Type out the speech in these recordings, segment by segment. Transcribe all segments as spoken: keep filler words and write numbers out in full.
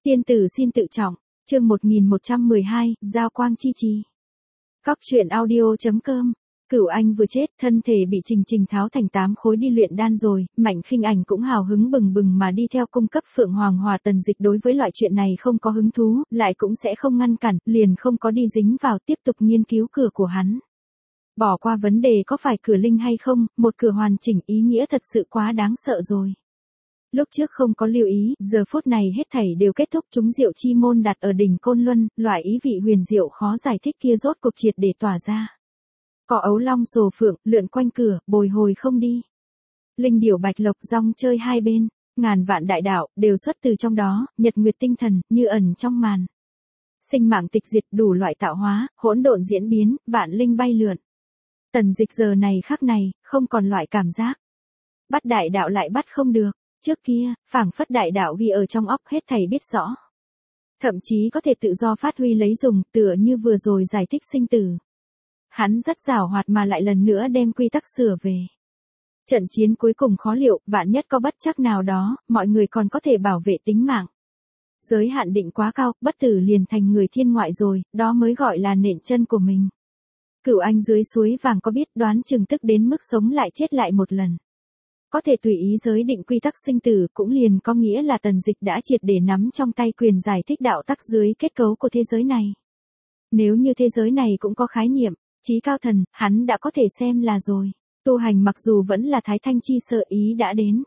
Tiên tử xin tự trọng, chương một nghìn một trăm mười hai, Giao quang chi trì. Cóc truyện audio chấm com. Cửu Anh vừa chết, thân thể bị Trình Trình tháo thành tám khối đi luyện đan rồi, Mạnh Khinh Ảnh cũng hào hứng bừng bừng mà đi theo cung cấp Phượng Hoàng Hòa Tần Dịch đối với loại chuyện này không có hứng thú, lại cũng sẽ không ngăn cản, liền không có đi dính vào tiếp tục nghiên cứu cửa của hắn. Bỏ qua vấn đề có phải cửa linh hay không, một cửa hoàn chỉnh ý nghĩa thật sự quá đáng sợ rồi. Lúc trước không có lưu ý, giờ phút này hết thảy đều kết thúc, chúng diệu chi môn đặt ở đỉnh Côn Luân, loại ý vị huyền diệu khó giải thích kia rốt cuộc triệt để tỏa ra. Có ấu long sồ phượng, lượn quanh cửa, bồi hồi không đi. Linh điểu bạch lộc rong chơi hai bên, ngàn vạn đại đạo, đều xuất từ trong đó, nhật nguyệt tinh thần, như ẩn trong màn. Sinh mạng tịch diệt đủ loại tạo hóa, hỗn độn diễn biến, vạn linh bay lượn. Tần Dịch giờ này khắc này, không còn loại cảm giác. Bắt đại đạo lại bắt không được. Trước kia, phảng phất đại đạo ghi ở trong óc hết thảy biết rõ. Thậm chí có thể tự do phát huy lấy dùng, tựa như vừa rồi giải thích sinh tử. Hắn rất giàu hoạt mà lại lần nữa đem quy tắc sửa về. Trận chiến cuối cùng khó liệu, vạn nhất có bất trắc nào đó, mọi người còn có thể bảo vệ tính mạng. Giới hạn định quá cao, bất tử liền thành người thiên ngoại rồi, đó mới gọi là nện chân của mình. Cửu Anh dưới suối vàng có biết đoán chừng tức đến mức sống lại chết lại một lần. Có thể tùy ý giới định quy tắc sinh tử cũng liền có nghĩa là Tần Dịch đã triệt để nắm trong tay quyền giải thích đạo tắc dưới kết cấu của thế giới này. Nếu như thế giới này cũng có khái niệm, chí cao thần, hắn đã có thể xem là rồi. Tu hành mặc dù vẫn là thái thanh chi sợ ý đã đến.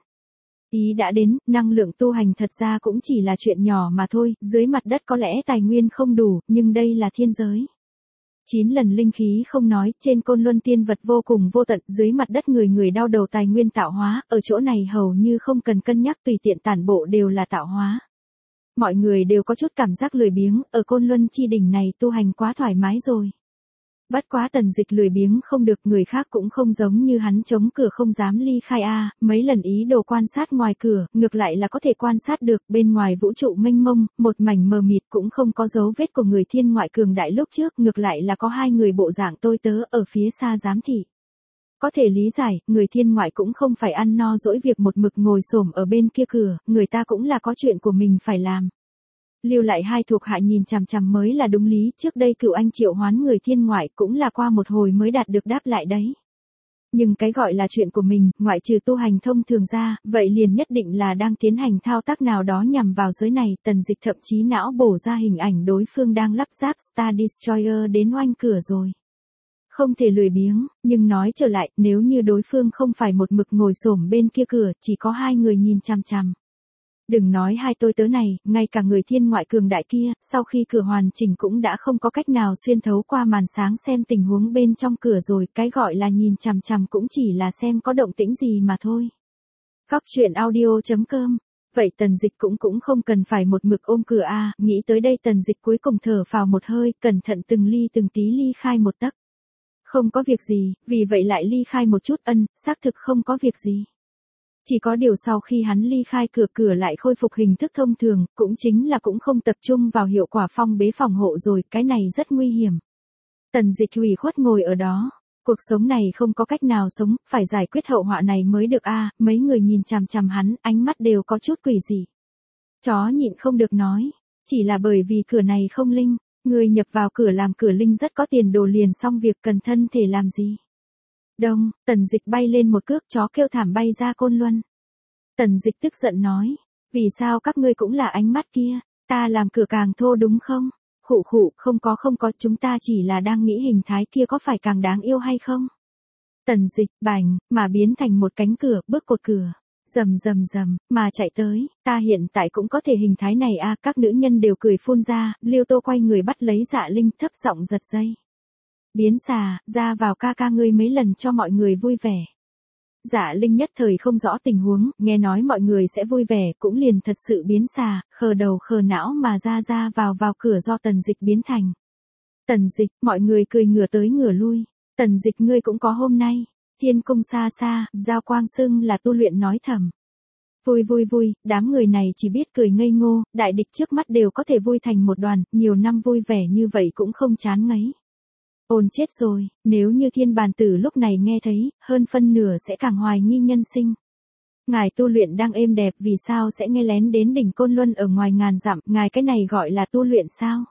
Ý đã đến, năng lượng tu hành thật ra cũng chỉ là chuyện nhỏ mà thôi, dưới mặt đất có lẽ tài nguyên không đủ, nhưng đây là thiên giới. Chín lần linh khí không nói, trên Côn Luân tiên vật vô cùng vô tận, dưới mặt đất người người đau đầu tài nguyên tạo hóa, ở chỗ này hầu như không cần cân nhắc tùy tiện tản bộ đều là tạo hóa. Mọi người đều có chút cảm giác lười biếng, ở Côn Luân chi đỉnh này tu hành quá thoải mái rồi. Bất quá Tần Dịch lười biếng không được, người khác cũng không giống như hắn chống cửa không dám ly khai a, mấy lần ý đồ quan sát ngoài cửa, ngược lại là có thể quan sát được, bên ngoài vũ trụ mênh mông, một mảnh mờ mịt cũng không có dấu vết của người thiên ngoại cường đại lúc trước, ngược lại là có hai người bộ dạng tôi tớ ở phía xa giám thị. Có thể lý giải, người thiên ngoại cũng không phải ăn no dỗi việc một mực ngồi xổm ở bên kia cửa, người ta cũng là có chuyện của mình phải làm. Lưu lại hai thuộc hạ nhìn chằm chằm mới là đúng lý, trước đây Cửu Anh triệu hoán người thiên ngoại cũng là qua một hồi mới đạt được đáp lại đấy. Nhưng cái gọi là chuyện của mình, ngoại trừ tu hành thông thường ra, vậy liền nhất định là đang tiến hành thao tác nào đó nhằm vào giới này, Tần Dịch thậm chí não bổ ra hình ảnh đối phương đang lắp ráp Star Destroyer đến oanh cửa rồi. Không thể lười biếng, nhưng nói trở lại, nếu như đối phương không phải một mực ngồi xổm bên kia cửa, chỉ có hai người nhìn chằm chằm. Đừng nói hai tôi tớ này, ngay cả người thiên ngoại cường đại kia, sau khi cửa hoàn chỉnh cũng đã không có cách nào xuyên thấu qua màn sáng xem tình huống bên trong cửa rồi, cái gọi là nhìn chằm chằm cũng chỉ là xem có động tĩnh gì mà thôi. Cóc truyện audio chấm com. Vậy Tần Dịch cũng cũng không cần phải một mực ôm cửa a, nghĩ tới đây Tần Dịch cuối cùng thở phào một hơi, cẩn thận từng ly từng tí ly khai một tấc. Không có việc gì, vì vậy lại ly khai một chút, ân, xác thực không có việc gì. Chỉ có điều sau khi hắn ly khai cửa cửa lại khôi phục hình thức thông thường, cũng chính là cũng không tập trung vào hiệu quả phong bế phòng hộ rồi, cái này rất nguy hiểm. Tần Dịch ủy khuất ngồi ở đó, cuộc sống này không có cách nào sống, phải giải quyết hậu họa này mới được a, mấy người nhìn chằm chằm hắn, ánh mắt đều có chút quỷ dị. Chó nhịn không được nói, chỉ là bởi vì cửa này không linh, người nhập vào cửa làm cửa linh rất có tiền đồ liền xong việc, cần thân thể làm gì. Đông, Tần Dịch bay lên một cước, chó kêu thảm bay ra Côn Luân. Tần Dịch tức giận nói, vì sao các ngươi cũng là ánh mắt kia, ta làm cửa càng thô đúng không? Khụ khụ, không có không có, chúng ta chỉ là đang nghĩ hình thái kia có phải càng đáng yêu hay không? Tần Dịch, bành, mà biến thành một cánh cửa, bước cột cửa, rầm rầm rầm, mà chạy tới, ta hiện tại cũng có thể hình thái này a, các nữ nhân đều cười phun ra, Liêu Tô quay người bắt lấy Dạ Linh, thấp giọng giật dây. Biến xà, ra vào ca ca ngươi mấy lần cho mọi người vui vẻ. Dạ Linh nhất thời không rõ tình huống, nghe nói mọi người sẽ vui vẻ, cũng liền thật sự biến xà, khờ đầu khờ não mà ra ra vào vào cửa do Tần Dịch biến thành. Tần Dịch, mọi người cười ngửa tới ngửa lui, Tần Dịch ngươi cũng có hôm nay, thiên cung xa xa, Giao quang xưng là tu luyện nói thầm. Vui vui vui, đám người này chỉ biết cười ngây ngô, đại địch trước mắt đều có thể vui thành một đoàn, nhiều năm vui vẻ như vậy cũng không chán ngấy. Ôn chết rồi, nếu như thiên bàn tử lúc này nghe thấy, hơn phân nửa sẽ càng hoài nghi nhân sinh. Ngài tu luyện đang êm đẹp vì sao sẽ nghe lén đến đỉnh Côn Luân ở ngoài ngàn dặm, ngài cái này gọi là tu luyện sao?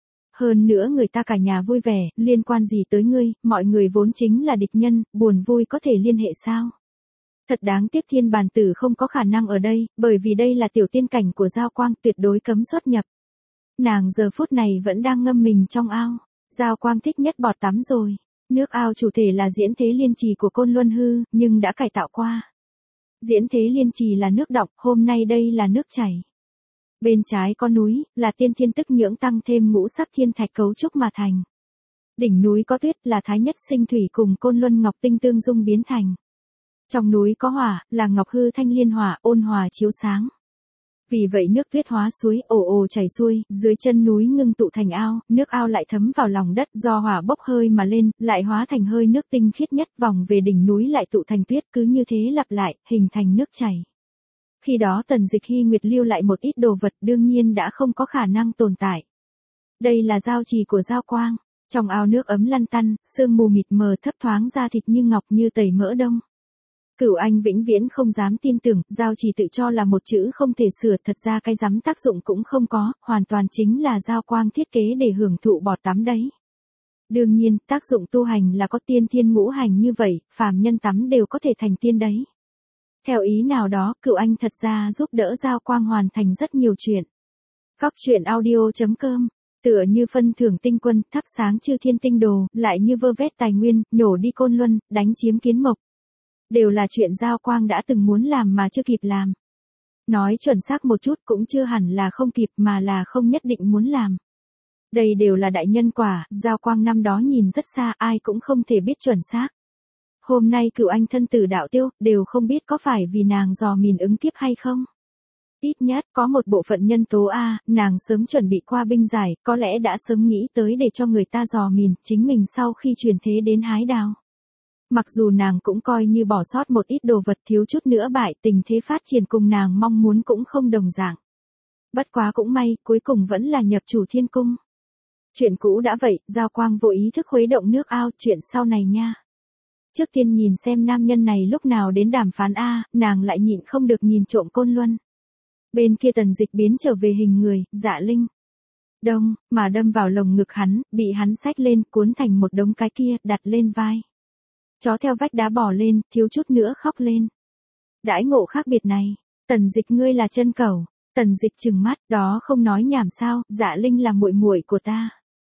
Hơn nữa người ta cả nhà vui vẻ, liên quan gì tới ngươi, mọi người vốn chính là địch nhân, buồn vui có thể liên hệ sao? Thật đáng tiếc Thiên Bàn Tử không có khả năng ở đây, bởi vì đây là tiểu tiên cảnh của Giao Quang, tuyệt đối cấm xuất nhập. Nàng giờ phút này vẫn đang ngâm mình trong ao. Giao Quang thích nhất bọt tắm rồi. Nước ao chủ thể là diễn thế liên trì của Côn Luân hư, nhưng đã cải tạo qua. Diễn thế liên trì là nước đọng, hôm nay đây là nước chảy. Bên trái có núi, là tiên thiên tức nhưỡng tăng thêm ngũ sắc thiên thạch cấu trúc mà thành. Đỉnh núi có tuyết, là thái nhất sinh thủy cùng Côn Luân ngọc tinh tương dung biến thành. Trong núi có hỏa, là ngọc hư thanh liên hỏa, ôn hòa chiếu sáng. Vì vậy nước tuyết hóa suối, ồ ồ chảy xuôi, dưới chân núi ngưng tụ thành ao, nước ao lại thấm vào lòng đất, do hỏa bốc hơi mà lên, lại hóa thành hơi nước tinh khiết nhất, vòng về đỉnh núi lại tụ thành tuyết, cứ như thế lặp lại, hình thành nước chảy. Khi đó Tần Dịch Hy Nguyệt lưu lại một ít đồ vật đương nhiên đã không có khả năng tồn tại. Đây là giao trì của Giao Quang, trong ao nước ấm lăn tăn, sương mù mịt mờ thấp thoáng da thịt như ngọc như tẩy mỡ đông. Cửu Anh vĩnh viễn không dám tin tưởng, giao trì tự cho là một chữ không thể sửa, thật ra cái dám tác dụng cũng không có, hoàn toàn chính là Giao Quang thiết kế để hưởng thụ bọt tắm đấy. Đương nhiên, tác dụng tu hành là có tiên thiên ngũ hành như vậy, phàm nhân tắm đều có thể thành tiên đấy. Theo ý nào đó, Cửu Anh thật ra giúp đỡ Giao Quang hoàn thành rất nhiều chuyện. Góc truyện audio chấm com, tựa như phân thưởng tinh quân, thắp sáng chư thiên tinh đồ, lại như vơ vét tài nguyên, nhổ đi Côn Luân, đánh chiếm Kiến Mộc. Đều là chuyện Giao Quang đã từng muốn làm mà chưa kịp làm. Nói chuẩn xác một chút cũng chưa hẳn là không kịp mà là không nhất định muốn làm. Đây đều là đại nhân quả, Giao Quang năm đó nhìn rất xa, ai cũng không thể biết chuẩn xác. Hôm nay Cửu Anh thân tử đạo tiêu, đều không biết có phải vì nàng dò mìn ứng kiếp hay không. Ít nhất, có một bộ phận nhân tố A, nàng sớm chuẩn bị qua binh giải, có lẽ đã sớm nghĩ tới để cho người ta dò mìn, chính mình sau khi truyền thế đến hái đào. Mặc dù nàng cũng coi như bỏ sót một ít đồ vật, thiếu chút nữa bại, tình thế phát triển cùng nàng mong muốn cũng không đồng dạng. Bất quá cũng may, cuối cùng vẫn là nhập chủ thiên cung. Chuyện cũ đã vậy, Giao Quang vô ý thức khuấy động nước ao, chuyện sau này nha. Trước tiên nhìn xem nam nhân này lúc nào đến đàm phán A, nàng lại nhịn không được nhìn trộm Côn Luân. Bên kia Tần Dịch biến trở về hình người, Dạ Linh. Đông, mà đâm vào lồng ngực hắn, bị hắn xách lên, cuốn thành một đống cái kia, đặt lên vai. Chó theo vách đá bò lên, thiếu chút nữa khóc lên. Đãi ngộ khác biệt này, Tần Dịch ngươi là chân cẩu. Tần Dịch trừng mắt, đó không nói nhảm sao, Dạ Linh là muội muội của ta.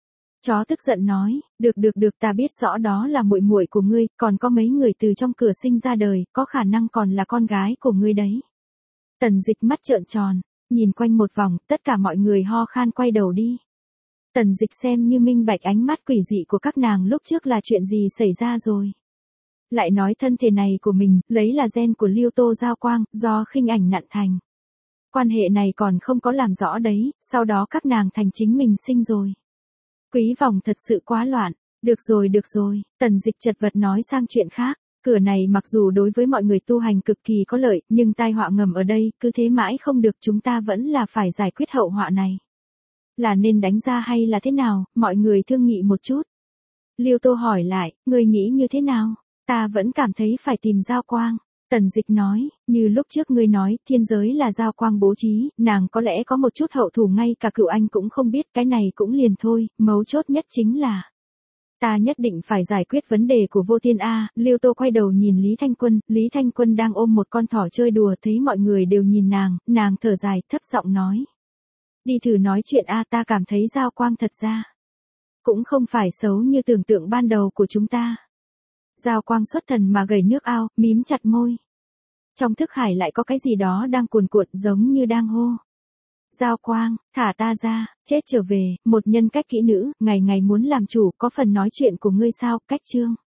Chó tức giận nói, được được được, ta biết rõ đó là muội muội của ngươi, còn có mấy người từ trong cửa sinh ra đời, có khả năng còn là con gái của ngươi đấy. Tần Dịch mắt trợn tròn, nhìn quanh một vòng, tất cả mọi người ho khan quay đầu đi. Tần Dịch xem như minh bạch ánh mắt quỷ dị của các nàng lúc trước là chuyện gì xảy ra rồi. Lại nói thân thể này của mình, lấy là gen của Liêu Tô Giao Quang, do khinh ảnh nặn thành. Quan hệ này còn không có làm rõ đấy, sau đó các nàng thành chính mình sinh rồi. Quý vòng thật sự quá loạn. Được rồi được rồi, Tần Dịch chật vật nói sang chuyện khác. Cửa này mặc dù đối với mọi người tu hành cực kỳ có lợi, nhưng tai họa ngầm ở đây, cứ thế mãi không được, chúng ta vẫn là phải giải quyết hậu họa này. Là nên đánh ra hay là thế nào, mọi người thương nghị một chút. Liêu Tô hỏi lại, người nghĩ như thế nào? Ta vẫn cảm thấy phải tìm Giao Quang. Tần Dịch nói, như lúc trước ngươi nói, thiên giới là Giao Quang bố trí, nàng có lẽ có một chút hậu thủ ngay cả Cửu Anh cũng không biết, cái này cũng liền thôi, mấu chốt nhất chính là ta nhất định phải giải quyết vấn đề của Vô Thiên A. Liêu Tô quay đầu nhìn Lý Thanh Quân, Lý Thanh Quân đang ôm một con thỏ chơi đùa, thấy mọi người đều nhìn nàng, nàng thở dài, thấp giọng nói. Đi thử nói chuyện A, ta cảm thấy Giao Quang thật ra cũng không phải xấu như tưởng tượng ban đầu của chúng ta. Giao Quang xuất thần mà gầy nước ao, mím chặt môi. Trong thức hải lại có cái gì đó đang cuồn cuộn giống như đang hô. Giao Quang, thả ta ra, chết trở về, một nhân cách kỹ nữ, ngày ngày muốn làm chủ, có phần nói chuyện của ngươi sao, cách chương.